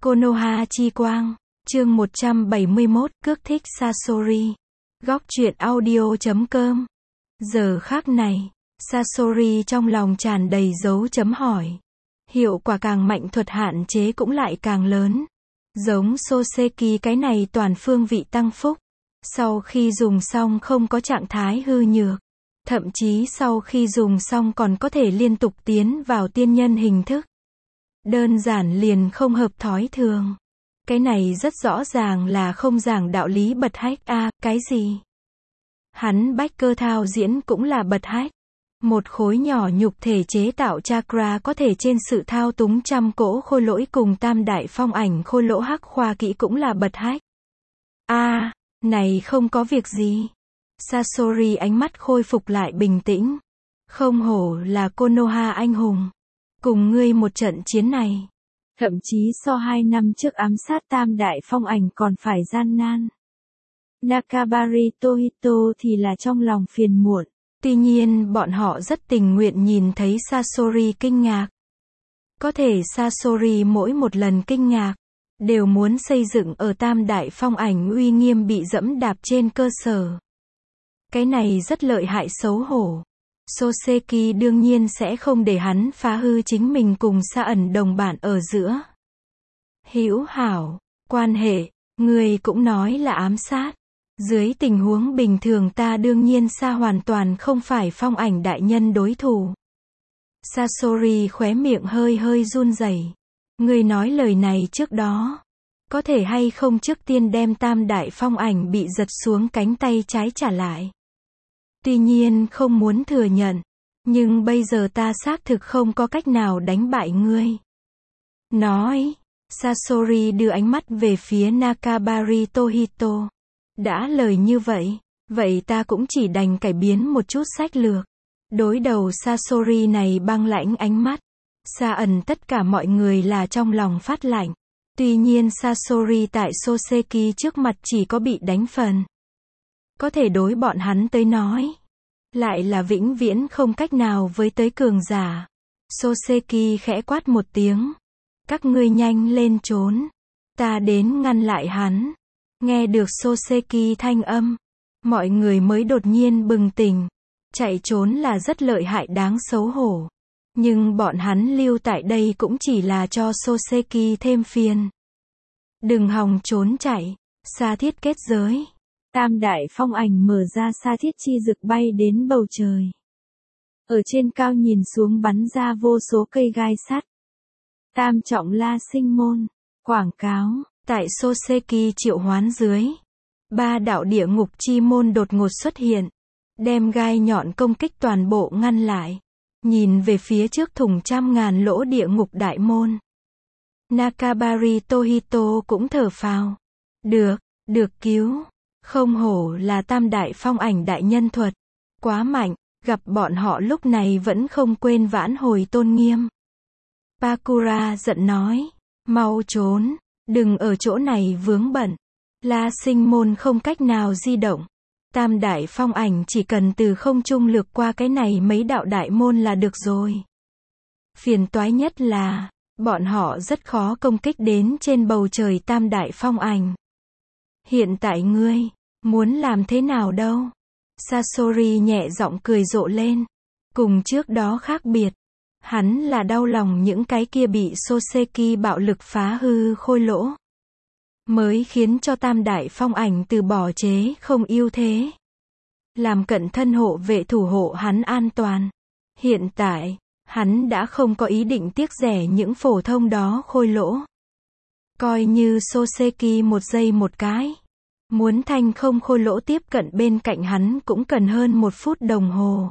Konoha chi quang, chương 171, cước thích Sasori. Góc truyện audio.com. Giờ khắc này, Sasori trong lòng tràn đầy dấu chấm hỏi. Hiệu quả càng mạnh thuật hạn chế cũng lại càng lớn. Giống Soseki cái này toàn phương vị tăng phúc. Sau khi dùng xong không có trạng thái hư nhược. Thậm chí sau khi dùng xong còn có thể liên tục tiến vào tiên nhân hình thức. Đơn giản liền không hợp thói thường. Cái này rất rõ ràng là không giảng đạo lý bật hách cái gì? Hắn bách cơ thao diễn cũng là bật hách. Một khối nhỏ nhục thể chế tạo chakra có thể trên sự thao túng trăm cỗ khôi lỗi cùng tam đại phong ảnh khôi lỗ hắc khoa kỹ cũng là bật hách. Này không có việc gì. Sasori ánh mắt khôi phục lại bình tĩnh. Không hổ là Konoha anh hùng. Cùng ngươi một trận chiến này. Thậm chí so 2 năm trước ám sát tam đại phong ảnh còn phải gian nan. Nakabari Tohito thì là trong lòng phiền muộn. Tuy nhiên bọn họ rất tình nguyện nhìn thấy Sasori kinh ngạc. Có thể Sasori mỗi một lần kinh ngạc, đều muốn xây dựng ở tam đại phong ảnh uy nghiêm bị dẫm đạp trên cơ sở. Cái này rất lợi hại xấu hổ. Soseki đương nhiên sẽ không để hắn phá hư chính mình cùng Sa ẩn đồng bản ở giữa. Hữu hảo, quan hệ, người cũng nói là ám sát. Dưới tình huống bình thường ta đương nhiên Sa hoàn toàn không phải phong ảnh đại nhân đối thủ. Sasori khóe miệng hơi hơi run rẩy. Người nói lời này trước đó. Có thể hay không trước tiên đem tam đại phong ảnh bị giật xuống cánh tay trái trả lại. Tuy nhiên không muốn thừa nhận. Nhưng bây giờ ta xác thực không có cách nào đánh bại ngươi. Nói. Sasori đưa ánh mắt về phía Nakabari Tohito. Đã lời như vậy. Vậy ta cũng chỉ đành cải biến một chút sách lược. Đối đầu Sasori này băng lãnh ánh mắt. Sa ẩn tất cả mọi người là trong lòng phát lạnh. Tuy nhiên Sasori tại Soseki trước mặt chỉ có bị đánh phần. Có thể đối bọn hắn tới nói. Lại là vĩnh viễn không cách nào với tới cường giả. Soseki khẽ quát một tiếng. Các ngươi nhanh lên trốn. Ta đến ngăn lại hắn. Nghe được Soseki thanh âm. Mọi người mới đột nhiên bừng tỉnh. Chạy trốn là rất lợi hại đáng xấu hổ. Nhưng bọn hắn lưu tại đây cũng chỉ là cho Soseki thêm phiền. Đừng hòng trốn chạy. Sa thiết kết giới. Tam đại phong ảnh mở ra sa thiết chi rực bay đến bầu trời. Ở trên cao nhìn xuống bắn ra vô số cây gai sắt. Tam trọng la sinh môn. Quảng cáo. Tại Soseki triệu hoán dưới. 3 đạo địa ngục chi môn đột ngột xuất hiện. Đem gai nhọn công kích toàn bộ ngăn lại. Nhìn về phía trước thủng trăm ngàn lỗ địa ngục đại môn. Nakabari Tohito cũng thở phào. Được cứu. Không hổ là tam đại phong ảnh đại nhân thuật. Quá mạnh, gặp bọn họ lúc này vẫn không quên vãn hồi tôn nghiêm. Pakura giận nói. Mau trốn, đừng ở chỗ này vướng bận. La sinh môn không cách nào di động. Tam đại phong ảnh chỉ cần từ không trung lược qua cái này mấy đạo đại môn là được rồi. Phiền toái nhất là, bọn họ rất khó công kích đến trên bầu trời tam đại phong ảnh. Hiện tại ngươi, muốn làm thế nào đâu? Sasori nhẹ giọng cười rộ lên. Cùng trước đó khác biệt. Hắn là đau lòng những cái kia bị Soseki bạo lực phá hư khôi lỗ. Mới khiến cho tam đại phong ảnh từ bỏ chế không ưu thế. Làm cận thân hộ vệ thủ hộ hắn an toàn. Hiện tại, hắn đã không có ý định tiếc rẻ những phổ thông đó khôi lỗ. Coi như Soseki một giây một cái. Muốn thanh không khôi lỗ tiếp cận bên cạnh hắn cũng cần hơn 1 phút đồng hồ.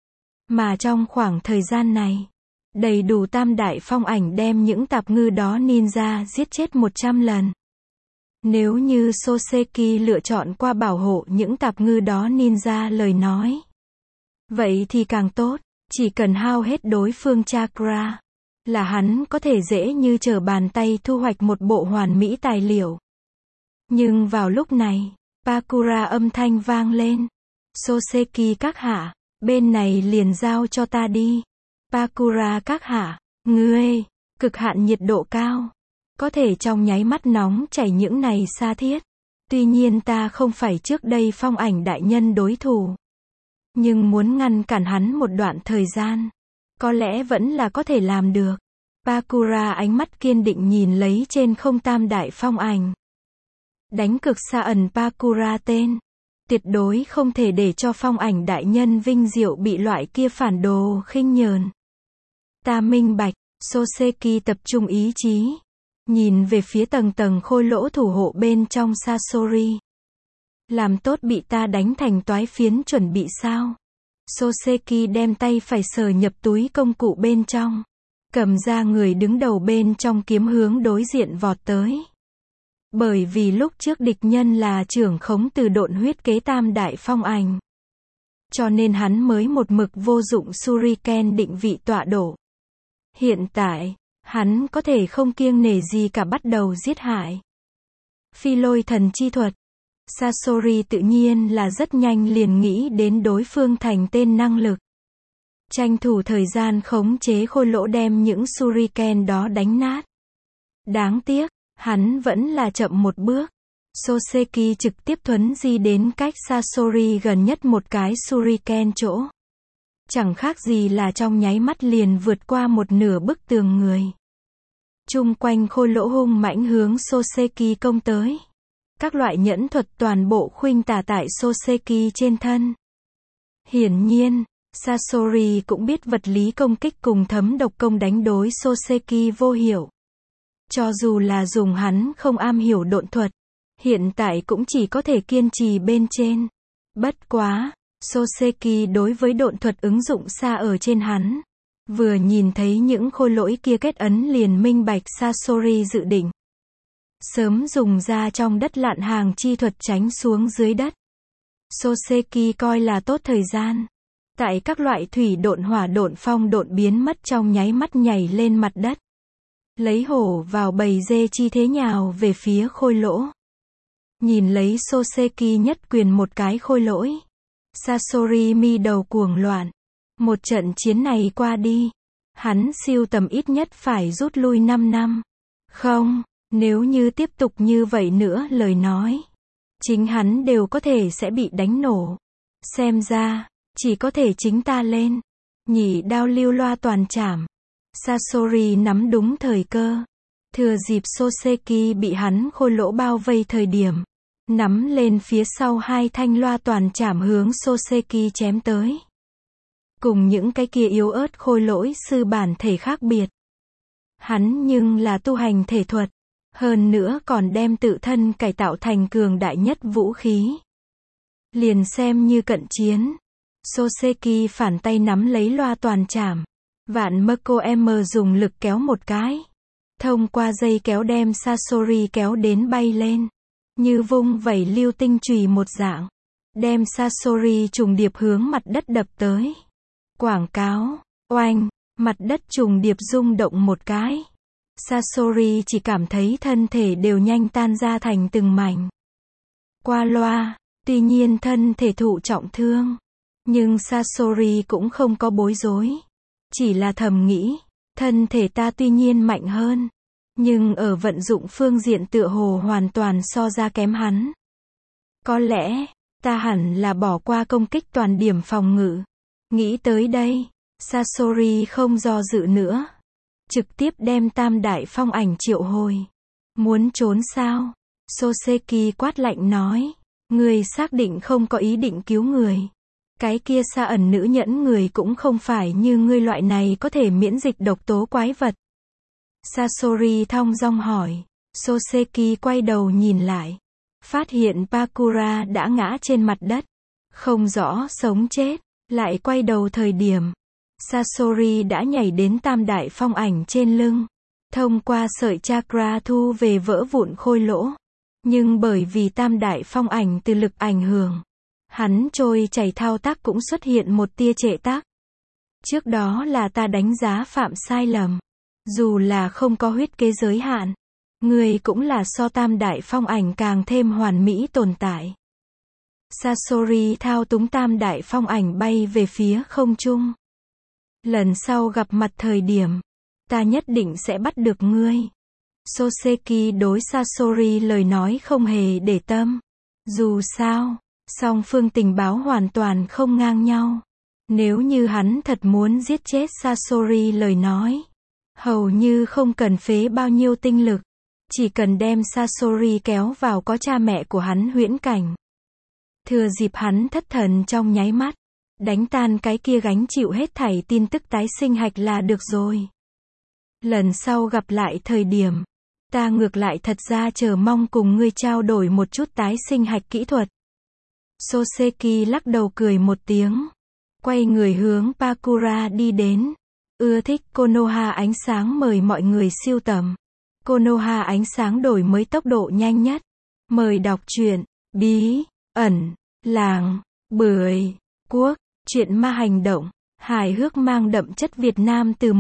Mà trong khoảng thời gian này, đầy đủ tam đại phong ảnh đem những tạp ngư đó ninja giết chết 100 lần. Nếu như Soseki lựa chọn qua bảo hộ những tạp ngư đó ninja lời nói. Vậy thì càng tốt, chỉ cần hao hết đối phương chakra. Là hắn có thể dễ như trở bàn tay thu hoạch một bộ hoàn mỹ tài liệu. Nhưng vào lúc này, Pakura âm thanh vang lên. Soseki các hạ, bên này liền giao cho ta đi. Pakura các hạ, ngươi, cực hạn nhiệt độ cao. Có thể trong nháy mắt nóng chảy những này xa thiết. Tuy nhiên ta không phải trước đây Phong Ảnh đại nhân đối thủ. Nhưng muốn ngăn cản hắn một đoạn thời gian, có lẽ vẫn là có thể làm được. Pakura ánh mắt kiên định nhìn lấy trên không tam đại phong ảnh. Đánh cực xa ẩn Pakura tên. Tuyệt đối không thể để cho Phong Ảnh đại nhân vinh diệu bị loại kia phản đồ khinh nhờn. Ta minh bạch, Soseki tập trung ý chí. Nhìn về phía tầng tầng khôi lỗ thủ hộ bên trong Sasori. Làm tốt bị ta đánh thành toái phiến chuẩn bị sao? Soseki đem tay phải sờ nhập túi công cụ bên trong. Cầm ra người đứng đầu bên trong kiếm hướng đối diện vọt tới. Bởi vì lúc trước địch nhân là trưởng khống từ độn huyết kế tam đại phong ảnh. Cho nên hắn mới một mực vô dụng Shuriken định vị tọa độ. Hiện tại, hắn có thể không kiêng nể gì cả bắt đầu giết hại. Phi lôi thần chi thuật. Sasori tự nhiên là rất nhanh liền nghĩ đến đối phương thành tên năng lực. Tranh thủ thời gian khống chế khôi lỗ đem những Shuriken đó đánh nát. Đáng tiếc, hắn vẫn là chậm một bước. Soseki trực tiếp thuấn di đến cách Sasori gần nhất một cái Shuriken chỗ. Chẳng khác gì là trong nháy mắt liền vượt qua một nửa bức tường người. Chung quanh khôi lỗ hung mãnh hướng Soseki công tới. Các loại nhẫn thuật toàn bộ khuynh tả tại Soseki trên thân. Hiển nhiên, Sasori cũng biết vật lý công kích cùng thấm độc công đánh đối Soseki vô hiệu. Cho dù là dùng hắn không am hiểu độn thuật, hiện tại cũng chỉ có thể kiên trì bên trên. Bất quá, Soseki đối với độn thuật ứng dụng xa ở trên hắn. Vừa nhìn thấy những khôi lỗi kia kết ấn liền minh bạch Sasori dự định. Sớm dùng ra trong đất lạn hàng chi thuật tránh xuống dưới đất. Soseki coi là tốt thời gian. Tại các loại thủy độn hỏa độn phong độn biến mất trong nháy mắt nhảy lên mặt đất. Lấy hổ vào bầy dê chi thế nhào về phía khôi lỗ. Nhìn lấy Soseki nhất quyền một cái khôi lỗi. Sasori mi đầu cuồng loạn. Một trận chiến này qua đi. Hắn siêu tầm ít nhất phải rút lui 5 năm. Không, nếu như tiếp tục như vậy nữa lời nói. Chính hắn đều có thể sẽ bị đánh nổ. Xem ra, chỉ có thể chính ta lên. Nhị đao lưu loa toàn chảm. Sasori nắm đúng thời cơ. Thừa dịp Soseki bị hắn khôi lỗ bao vây thời điểm. Nắm lên phía sau hai thanh loa toàn chảm hướng Soseki chém tới. Cùng những cái kia yếu ớt khôi lỗi sư bản thể khác biệt. Hắn nhưng là tu hành thể thuật. Hơn nữa còn đem tự thân cải tạo thành cường đại nhất vũ khí. Liền xem như cận chiến. Soseki phản tay nắm lấy loa toàn chảm. Vạn Mako M dùng lực kéo một cái. Thông qua dây kéo đem Sasori kéo đến bay lên. Như vung vẩy lưu tinh chùy một dạng. Đem Sasori trùng điệp hướng mặt đất đập tới. Quảng cáo, oanh, mặt đất trùng điệp rung động một cái. Sasori chỉ cảm thấy thân thể đều nhanh tan ra thành từng mảnh. Qua loa, tuy nhiên thân thể thụ trọng thương. Nhưng Sasori cũng không có bối rối. Chỉ là thầm nghĩ, thân thể ta tuy nhiên mạnh hơn. Nhưng ở vận dụng phương diện tựa hồ hoàn toàn so ra kém hắn. Có lẽ, ta hẳn là bỏ qua công kích toàn điểm phòng ngự. Nghĩ tới đây, Sasori không do dự nữa. Trực tiếp đem tam đại phong ảnh triệu hồi. Muốn trốn sao? Soseki quát lạnh nói. Người xác định không có ý định cứu người. Cái kia xa ẩn nữ nhẫn người cũng không phải như ngươi loại này có thể miễn dịch độc tố quái vật. Sasori thong dong hỏi. Soseki quay đầu nhìn lại. Phát hiện Pakura đã ngã trên mặt đất. Không rõ sống chết. Lại quay đầu thời điểm. Sasori đã nhảy đến tam đại phong ảnh trên lưng. Thông qua sợi chakra thu về vỡ vụn khôi lỗ. Nhưng bởi vì tam đại phong ảnh từ lực ảnh hưởng. Hắn trôi chảy thao tác cũng xuất hiện một tia trệ tác. Trước đó là ta đánh giá phạm sai lầm. Dù là không có huyết kế giới hạn. Người cũng là so tam đại phong ảnh càng thêm hoàn mỹ tồn tại. Sasori thao túng tam đại phong ảnh bay về phía không trung. Lần sau gặp mặt thời điểm, ta nhất định sẽ bắt được ngươi. Soseki đối Sasori lời nói không hề để tâm. Dù sao, song phương tình báo hoàn toàn không ngang nhau. Nếu như hắn thật muốn giết chết Sasori lời nói, hầu như không cần phế bao nhiêu tinh lực. Chỉ cần đem Sasori kéo vào có cha mẹ của hắn huyễn cảnh. Thừa dịp hắn thất thần trong nháy mắt, đánh tan cái kia gánh chịu hết thảy tin tức tái sinh hạch là được rồi. Lần sau gặp lại thời điểm, ta ngược lại thật ra chờ mong cùng ngươi trao đổi một chút tái sinh hạch kỹ thuật. Soseki lắc đầu cười một tiếng, quay người hướng Pakura đi đến. Ưa thích Konoha ánh sáng mời mọi người siêu tầm. Konoha ánh sáng đổi mới tốc độ nhanh nhất. Mời đọc truyện Bí ẩn làng Bưởi Quốc, truyện ma hành động, hài hước mang đậm chất Việt Nam từ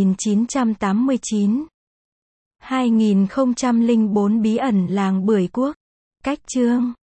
1989. 2004 Bí ẩn làng Bưởi Quốc. Cách chương